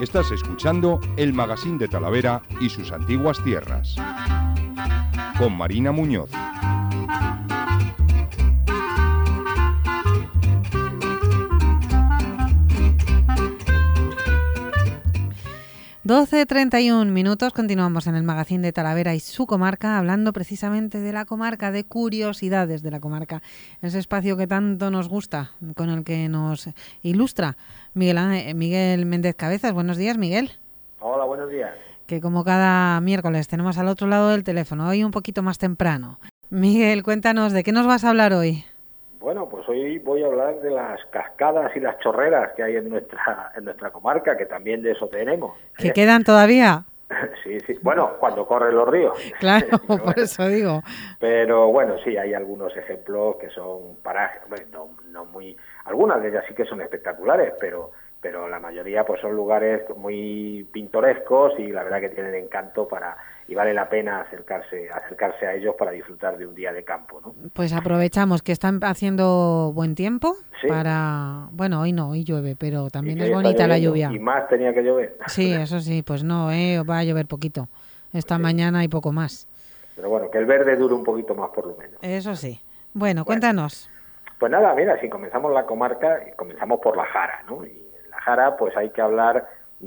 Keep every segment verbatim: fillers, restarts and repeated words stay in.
Estás escuchando el Magazín de Talavera y sus antiguas tierras, con Marina Muñoz. doce treinta y un minutos, continuamos en el Magazín de Talavera y su comarca, hablando precisamente de la comarca, de curiosidades de la comarca, ese espacio que tanto nos gusta, con el que nos ilustra Miguel, Miguel Méndez Cabezas. Buenos días, Miguel. Hola, buenos días. Que como cada miércoles tenemos al otro lado del teléfono, hoy un poquito más temprano. Miguel, cuéntanos, ¿de qué nos vas a hablar hoy? Bueno, pues hoy voy a hablar de las cascadas y las chorreras que hay en nuestra en nuestra comarca, que también de eso tenemos. ¿Que quedan todavía? Sí, sí. Bueno, cuando corren los ríos. Claro, bueno, por eso digo. Pero bueno, sí, hay algunos ejemplos que son parajes, bueno, no, no muy, algunas de ellas sí que son espectaculares, pero pero la mayoría pues son lugares muy pintorescos y la verdad que tienen encanto para y vale la pena acercarse acercarse a ellos para disfrutar de un día de campo, ¿no? Pues aprovechamos que están haciendo buen tiempo, sí. para... Bueno, hoy no, hoy llueve, pero también es sí, bonita la lluvia. Y más tenía que llover. Sí, eso sí, pues no, eh, va a llover poquito. Esta sí. mañana y poco más. Pero bueno, que el verde dure un poquito más por lo menos. Eso sí. Bueno, bueno cuéntanos. Pues nada, mira, si comenzamos la comarca, comenzamos por la Jara, ¿no? Y en la Jara pues hay que hablar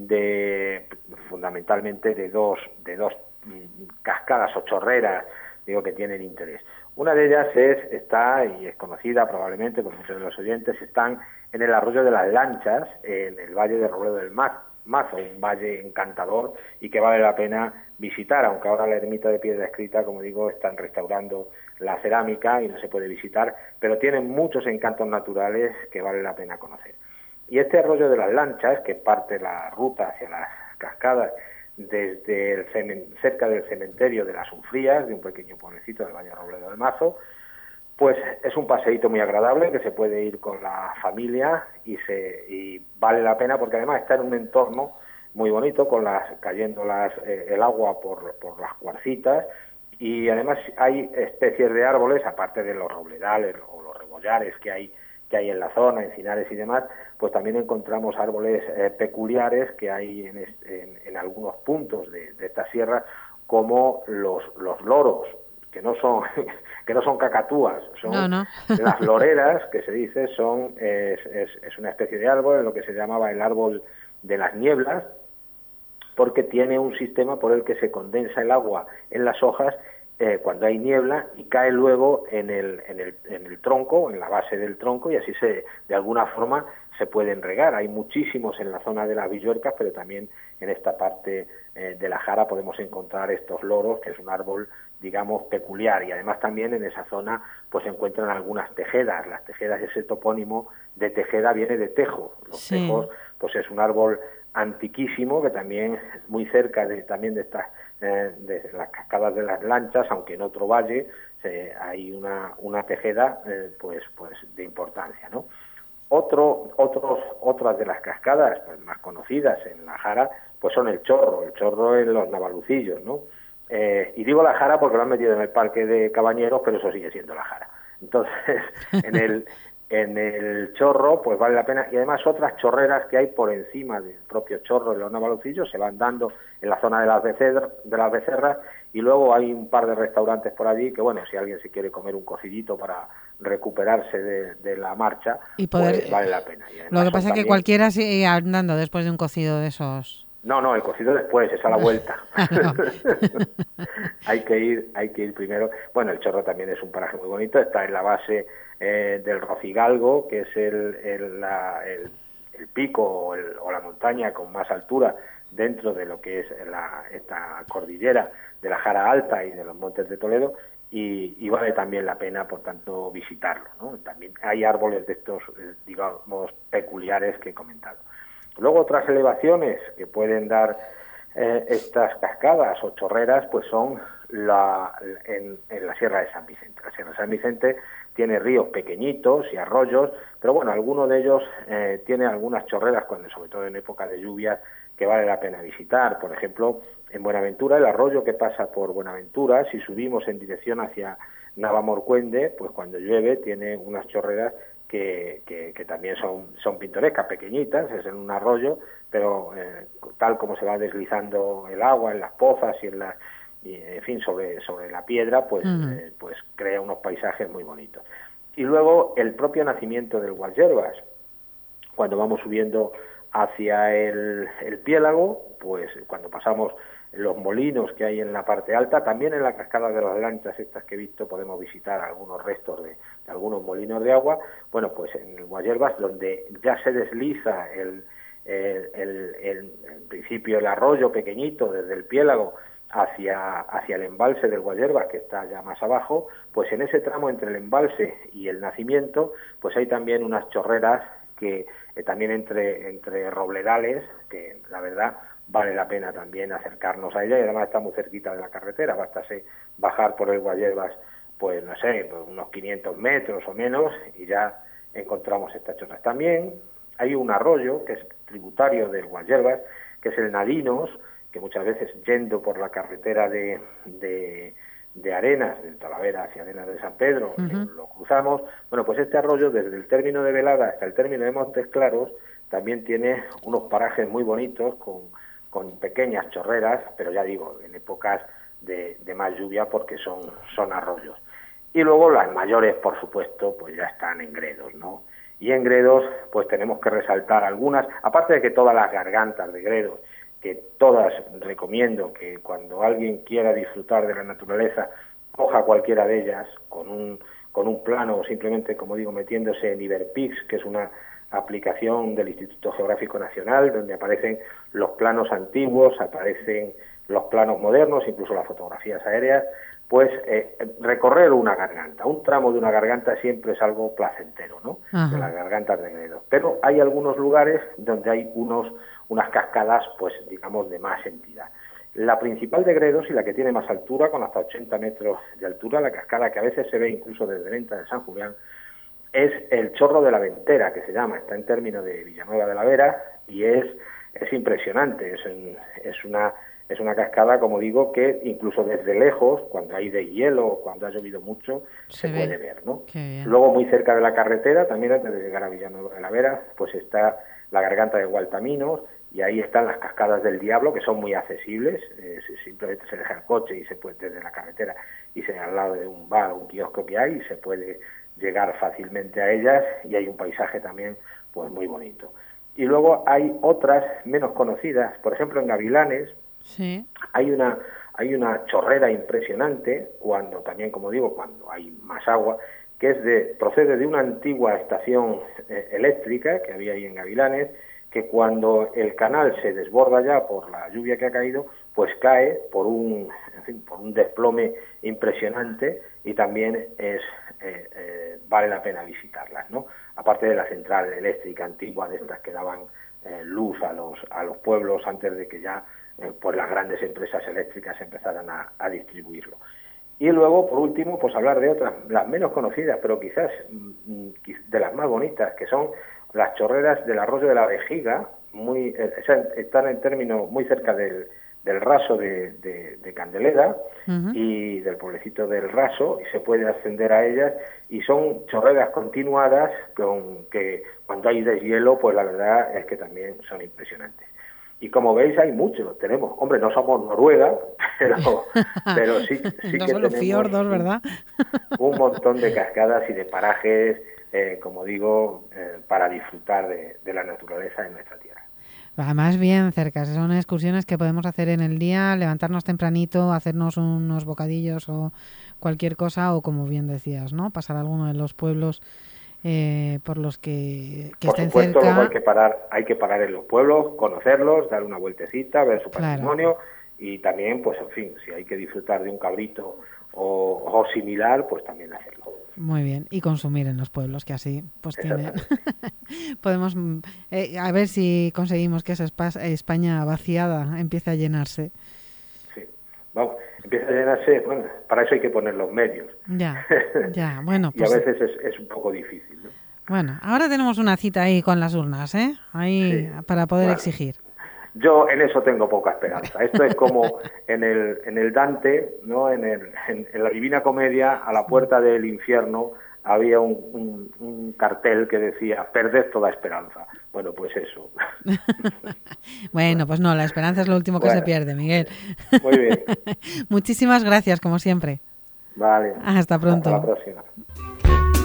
de fundamentalmente de dos de dos cascadas o chorreras, digo, que tienen interés. Una de ellas es está y es conocida probablemente por muchos de los oyentes, están en el arroyo de las Lanchas, en el valle de Robledo del Mazo, un valle encantador y que vale la pena visitar, aunque ahora la ermita de Piedra Escrita, como digo, están restaurando la cerámica y no se puede visitar, pero tienen muchos encantos naturales que vale la pena conocer. Y este arroyo de las Lanchas, que parte la ruta hacia las cascadas desde el cemen, cerca del cementerio de las Unfrías, de un pequeño pueblecito del Valle de Robledo del Mazo, pues es un paseíto muy agradable que se puede ir con la familia y se y vale la pena porque además está en un entorno muy bonito, con las cayendo las eh, el agua por, por las cuarcitas, y además hay especies de árboles, aparte de los robledales o los rebollares que hay que hay en la zona, encinares y demás, pues también encontramos árboles eh, peculiares que hay en, en, en algunos puntos de, de esta sierra, como los, los loros, que no son que no son cacatúas, son no, no. las loreras, que se dice, son es, es, es una especie de árbol, lo que se llamaba el árbol de las nieblas, porque tiene un sistema por el que se condensa el agua en las hojas eh, cuando hay niebla y cae luego en el, en el en el tronco, en la base del tronco, y así se de alguna forma se pueden regar. Hay muchísimos en la zona de las Villuercas, pero también en esta parte eh, de la Jara podemos encontrar estos loros, que es un árbol, digamos, peculiar, y además también en esa zona pues se encuentran algunas tejedas. Las tejedas, ese topónimo de Tejeda viene de tejo. Los sí. tejos, pues es un árbol antiquísimo que también muy cerca de también de estas eh, de las cascadas de las Lanchas, aunque en otro valle eh, hay una una tejeda eh, pues pues de importancia, ¿no? Otro otros otras de las cascadas pues más conocidas en la Jara pues son el Chorro, el Chorro en los Navalucillos, ¿no? Eh, y digo la Jara porque lo han metido en el parque de Cabañeros, pero eso sigue siendo la Jara. Entonces, en el en el Chorro, pues vale la pena, y además otras chorreras que hay por encima del propio Chorro de los Navalucillos se van dando en la zona de las becerras, de las becerras, y luego hay un par de restaurantes por allí que, bueno, si alguien se quiere comer un cocidito para recuperarse de, de la marcha, y poder, pues vale la pena. Y lo que pasa es también... que cualquiera sigue andando después de un cocido de esos. No, no, el cocido después, es a la vuelta. hay que ir, hay que ir primero. Bueno, el Chorro también es un paraje muy bonito, está en la base eh, del Rocigalgo, que es el, el, la, el, el pico o, el, o la montaña con más altura dentro de lo que es la, esta cordillera de la Jara Alta y de los Montes de Toledo, y, y vale también la pena, por tanto, visitarlo, ¿no? También hay árboles de estos, digamos, peculiares que he comentado. Luego otras elevaciones que pueden dar eh, estas cascadas o chorreras pues son la, en, en la Sierra de San Vicente. La Sierra de San Vicente tiene ríos pequeñitos y arroyos, pero bueno, alguno de ellos eh, tiene algunas chorreras, cuando, sobre todo en época de lluvias, que vale la pena visitar. Por ejemplo, en Buenaventura, el arroyo que pasa por Buenaventura, si subimos en dirección hacia Navamorcuende, pues cuando llueve tiene unas chorreras que, que, que también son, son pintorescas, pequeñitas, es en un arroyo, pero eh, tal como se va deslizando el agua en las pozas y en las y, en fin, sobre, sobre la piedra, pues, uh-huh. eh, pues crea unos paisajes muy bonitos. Y luego el propio nacimiento del Gualyerbas. Cuando vamos subiendo hacia el, el Piélago, pues cuando pasamos los molinos que hay en la parte alta, también en la cascada de las lanchas estas que he visto podemos visitar algunos restos de, de algunos molinos de agua. Bueno, pues en el Gualyerbas, donde ya se desliza el, el, el, el, en principio el arroyo pequeñito desde el Piélago hacia, hacia el embalse del Gualyerbas, que está ya más abajo, pues en ese tramo entre el embalse y el nacimiento, pues hay también unas chorreras que eh, también entre, entre robledales, que la verdad vale la pena también acercarnos a ella, y además está muy cerquita de la carretera, bastase bajar por el Gualyerbas, pues no sé, pues unos quinientos metros o menos, y ya encontramos estas chorras. También hay un arroyo que es tributario del Gualyerbas, que es el Nadinos, que muchas veces yendo por la carretera de, de, de Arenas, de Talavera hacia Arenas de San Pedro, uh-huh. lo, lo cruzamos. Bueno, pues este arroyo, desde el término de Velada hasta el término de Montes Claros, también tiene unos parajes muy bonitos, con, con pequeñas chorreras, pero ya digo, en épocas de, de más lluvia, porque son, son arroyos. Y luego las mayores, por supuesto, pues ya están en Gredos, ¿no? Y en Gredos, pues tenemos que resaltar algunas, aparte de que todas las gargantas de Gredos, que todas recomiendo que cuando alguien quiera disfrutar de la naturaleza, coja cualquiera de ellas con un, con un plano, o simplemente, como digo, metiéndose en Iberpix, que es una aplicación del Instituto Geográfico Nacional, donde aparecen los planos antiguos, aparecen los planos modernos, incluso las fotografías aéreas. Pues eh, recorrer una garganta, un tramo de una garganta siempre es algo placentero, ¿no? Ajá. De las gargantas de Gredos. Pero hay algunos lugares donde hay unos unas cascadas, pues digamos, de más entidad. La principal de Gredos, y la que tiene más altura, con hasta ochenta metros de altura, la cascada que a veces se ve incluso desde Venta de San Julián, es el Chorro de la Ventera, que se llama, está en término de Villanueva de la Vera, y es, es impresionante, es, un, es una... Es una cascada, como digo, que incluso desde lejos, cuando hay de hielo o cuando ha llovido mucho, se, se puede ver, ¿no? Luego, muy cerca de la carretera, también antes de llegar a Villanueva de la Vera, pues está la garganta de Gualtaminos, y ahí están las cascadas del Diablo, que son muy accesibles, eh, simplemente se deja el coche y se puede, desde la carretera, y se al lado de un bar o un kiosco que hay, y se puede llegar fácilmente a ellas, y hay un paisaje también pues muy bonito. Y luego hay otras menos conocidas, por ejemplo en Gavilanes, sí. Hay una hay una chorrera impresionante, cuando también, como digo, cuando hay más agua, que es de procede de una antigua estación eh, eléctrica que había ahí en Gavilanes, que cuando el canal se desborda ya por la lluvia que ha caído, pues cae por un en fin, por un desplome impresionante, y también es eh, eh, vale la pena visitarlas, ¿no? Aparte de la central eléctrica antigua, de estas que daban eh, luz a los a los pueblos antes de que ya Eh, pues las grandes empresas eléctricas empezaran a, a distribuirlo. Y luego, por último, pues hablar de otras, las menos conocidas, pero quizás mm, de las más bonitas, que son las chorreras del arroyo de la Vejiga, muy eh, están en términos muy cerca del, del Raso de, de, de Candelera, uh-huh. y del pueblecito del Raso, y se puede ascender a ellas, y son chorreras continuadas con que cuando hay deshielo, pues la verdad es que también son impresionantes. Y como veis, hay mucho, tenemos, hombre, no somos Noruega, pero, pero sí, sí no que son los tenemos fiordos, ¿verdad? un montón de cascadas y de parajes, eh, como digo, eh, para disfrutar de, de la naturaleza en nuestra tierra. Además, bien cerca, son excursiones que podemos hacer en el día, levantarnos tempranito, hacernos unos bocadillos o cualquier cosa, o como bien decías, ¿no? Pasar a alguno de los pueblos Eh, por los que, que por estén supuesto, cerca. Luego hay que parar, hay que parar en los pueblos, conocerlos, dar una vueltecita, ver su patrimonio, claro. Y también, pues en fin, si hay que disfrutar de un cabrito o, o similar, pues también hacerlo. Muy bien, y consumir en los pueblos, que así pues tiene podemos eh, a ver si conseguimos que esa España vaciada empiece a llenarse. Sí, vamos, empieza a llenarse, bueno, para eso hay que poner los medios. Ya, ya, bueno, pues... y a veces es, es un poco difícil, ¿no? Bueno, ahora tenemos una cita ahí con las urnas, ¿eh? Ahí, sí, para poder bueno, exigir. Yo en eso tengo poca esperanza. Esto es como en el en el Dante, ¿no? En, el, en, en la Divina Comedia, a la puerta del infierno había un, un, un cartel que decía perded toda esperanza. Bueno, pues eso. Bueno, pues no, la esperanza es lo último que Bueno, se pierde, Miguel. Muy bien. Muchísimas gracias, como siempre. Vale. Hasta pronto. Hasta la próxima.